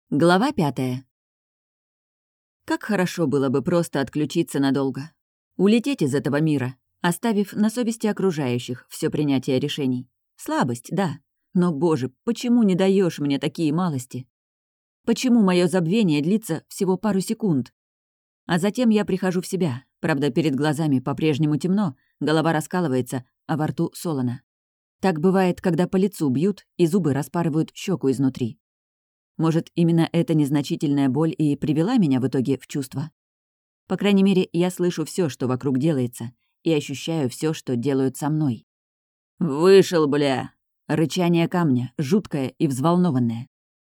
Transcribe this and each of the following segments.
Глава 5. Как хорошо было бы просто отключиться надолго. Улететь из этого мира, оставив на совести окружающих все принятие решений. Слабость, да. Но, боже, почему не даешь мне такие малости? Почему мое забвение длится всего пару секунд? А затем я прихожу в себя. Правда, перед глазами по-прежнему темно, голова раскалывается, а во рту солоно. Так бывает, когда по лицу бьют, и зубы распарывают щеку изнутри. Может, именно эта незначительная боль и привела меня в итоге в чувство? По крайней мере, я слышу все, что вокруг делается, и ощущаю все, что делают со мной. «Вышел, бля!» Рычание камня, жуткое и взволнованное.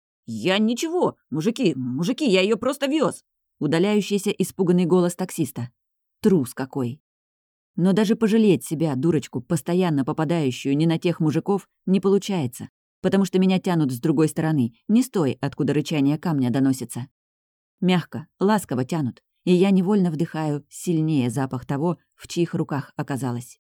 «Я ничего! Мужики, я ее просто вез!» Удаляющийся испуганный голос таксиста. Трус какой! Но даже пожалеть себя, дурочку, постоянно попадающую не на тех мужиков, не получается, потому что меня тянут с другой стороны, не с той, откуда рычание камня доносится. Мягко, ласково тянут, и я невольно вдыхаю сильнее запах того, в чьих руках оказалась.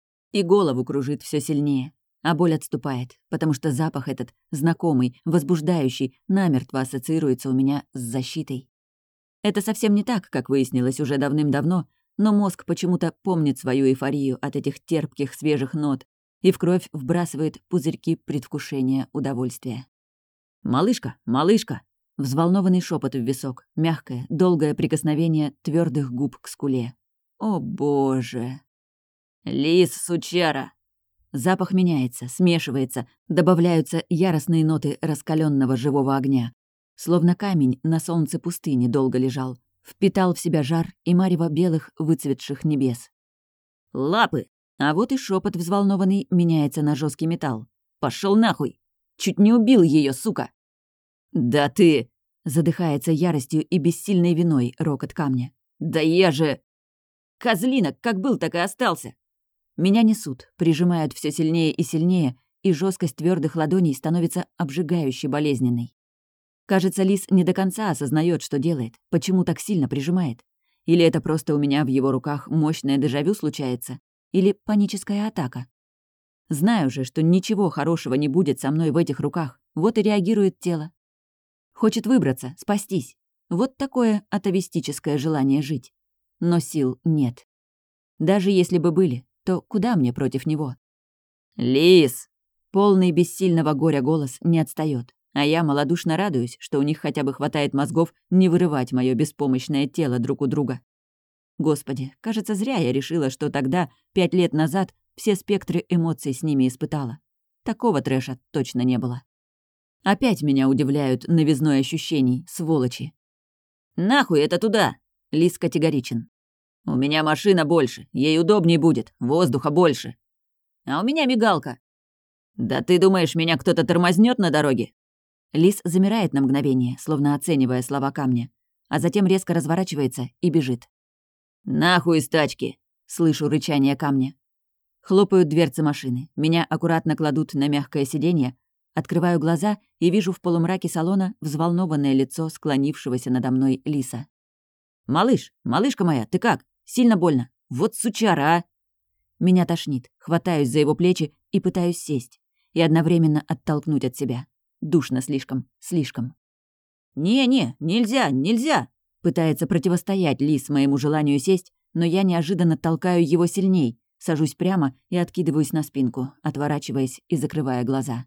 И голову кружит все сильнее, а боль отступает, потому что запах этот, знакомый, возбуждающий, намертво ассоциируется у меня с защитой. Это совсем не так, как выяснилось уже давным-давно, но мозг почему-то помнит свою эйфорию от этих терпких свежих нот и в кровь вбрасывает пузырьки предвкушения удовольствия. «Малышка, малышка!» Взволнованный шепот в висок, мягкое, долгое прикосновение твердых губ к скуле. «О, боже!» «Лис, сучара!» Запах меняется, смешивается, добавляются яростные ноты раскаленного живого огня. Словно камень на солнце пустыни долго лежал, впитал в себя жар и марево белых выцветших небес. «Лапы!» А вот и шепот взволнованный меняется на жесткий металл. Пошел нахуй! Чуть не убил ее, сука!» «Да ты!» — задыхается яростью и бессильной виной рокот камня. «Да я же...» «Козлина, как был, так и остался!» Меня несут, прижимают все сильнее, и жесткость твердых ладоней становится обжигающе болезненной. Кажется, лис не до конца осознает, что делает, почему так сильно прижимает. Или это просто у меня в его руках мощное дежавю случается, или паническая атака. Знаю же, что ничего хорошего не будет со мной в этих руках, вот и реагирует тело. Хочет выбраться, спастись. Вот такое атовистическое желание жить. Но сил нет. Даже если бы были, то куда мне против него? «Лис!» Полный бессильного горя голос не отстаёт, а я малодушно радуюсь, что у них хотя бы хватает мозгов не вырывать моё беспомощное тело друг у друга. Господи, кажется, зря я решила, что тогда, 5 лет назад, все спектры эмоций с ними испытала. Такого трэша точно не было. Опять меня удивляют новизной ощущений, сволочи. «Нахуй это туда!» — Лис категоричен. «У меня машина больше, ей удобней будет, воздуха больше. А у меня мигалка. Да ты думаешь, меня кто-то тормознет на дороге?» Лис замирает на мгновение, словно оценивая слова камня, а затем резко разворачивается и бежит. «Нахуй из тачки!» — слышу рычание камня. Хлопают дверцы машины, меня аккуратно кладут на мягкое сиденье, открываю глаза и вижу в полумраке салона взволнованное лицо склонившегося надо мной лиса. «Малыш, малышка моя, ты как? Сильно больно? Вот сучара, а!» Меня тошнит, хватаюсь за его плечи и пытаюсь сесть, и одновременно оттолкнуть от себя. Душно слишком, слишком. «Не-не, нельзя, нельзя!» Пытается противостоять лис моему желанию сесть, но я неожиданно толкаю его сильней, сажусь прямо и откидываюсь на спинку, отворачиваясь и закрывая глаза.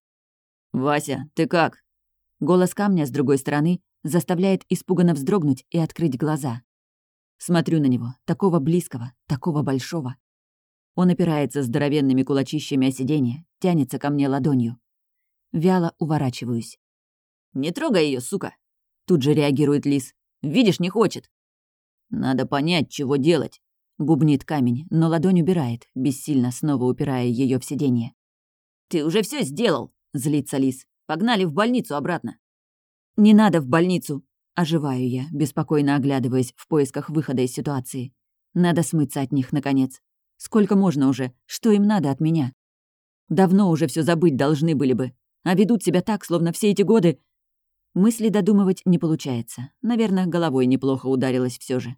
«Вася, ты как?» Голос камня с другой стороны заставляет испуганно вздрогнуть и открыть глаза. Смотрю на него, такого близкого, такого большого. Он опирается здоровенными кулачищами о сиденье, тянется ко мне ладонью. Вяло уворачиваюсь. «Не трогай ее, сука!» Тут же реагирует лис. «Видишь, не хочет!» «Надо понять, чего делать!» Бубнит камень, но ладонь убирает, бессильно снова упирая ее в сиденье. «Ты уже все сделал!» — злится лис. «Погнали в больницу обратно!» «Не надо в больницу!» — оживаю я, беспокойно оглядываясь в поисках выхода из ситуации. «Надо смыться от них, наконец. Сколько можно уже? Что им надо от меня? Давно уже все забыть должны были бы. А ведут себя так, словно все эти годы...» Мысли додумывать не получается. Наверное, головой неплохо ударилась все же.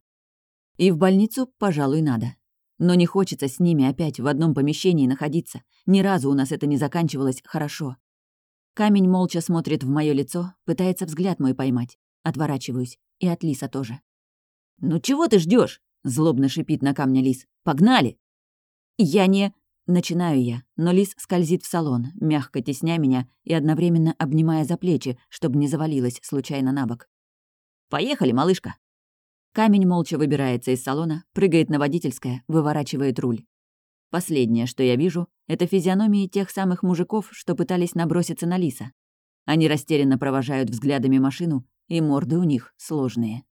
И в больницу, пожалуй, надо. Но не хочется с ними опять в одном помещении находиться. Ни разу у нас это не заканчивалось хорошо. Камень молча смотрит в мое лицо, пытается взгляд мой поймать. Отворачиваюсь. И от Лиса тоже. «Ну чего ты ждешь? Злобно шипит на камня Лис. «Погнали!» «Я не...» Начинаю я, но Лис скользит в салон, мягко тесня меня и одновременно обнимая за плечи, чтобы не завалилась случайно на бок. «Поехали, малышка!» Камень молча выбирается из салона, прыгает на водительское, выворачивает руль. Последнее, что я вижу, это физиономии тех самых мужиков, что пытались наброситься на Лиса. Они растерянно провожают взглядами машину, и морды у них сложные.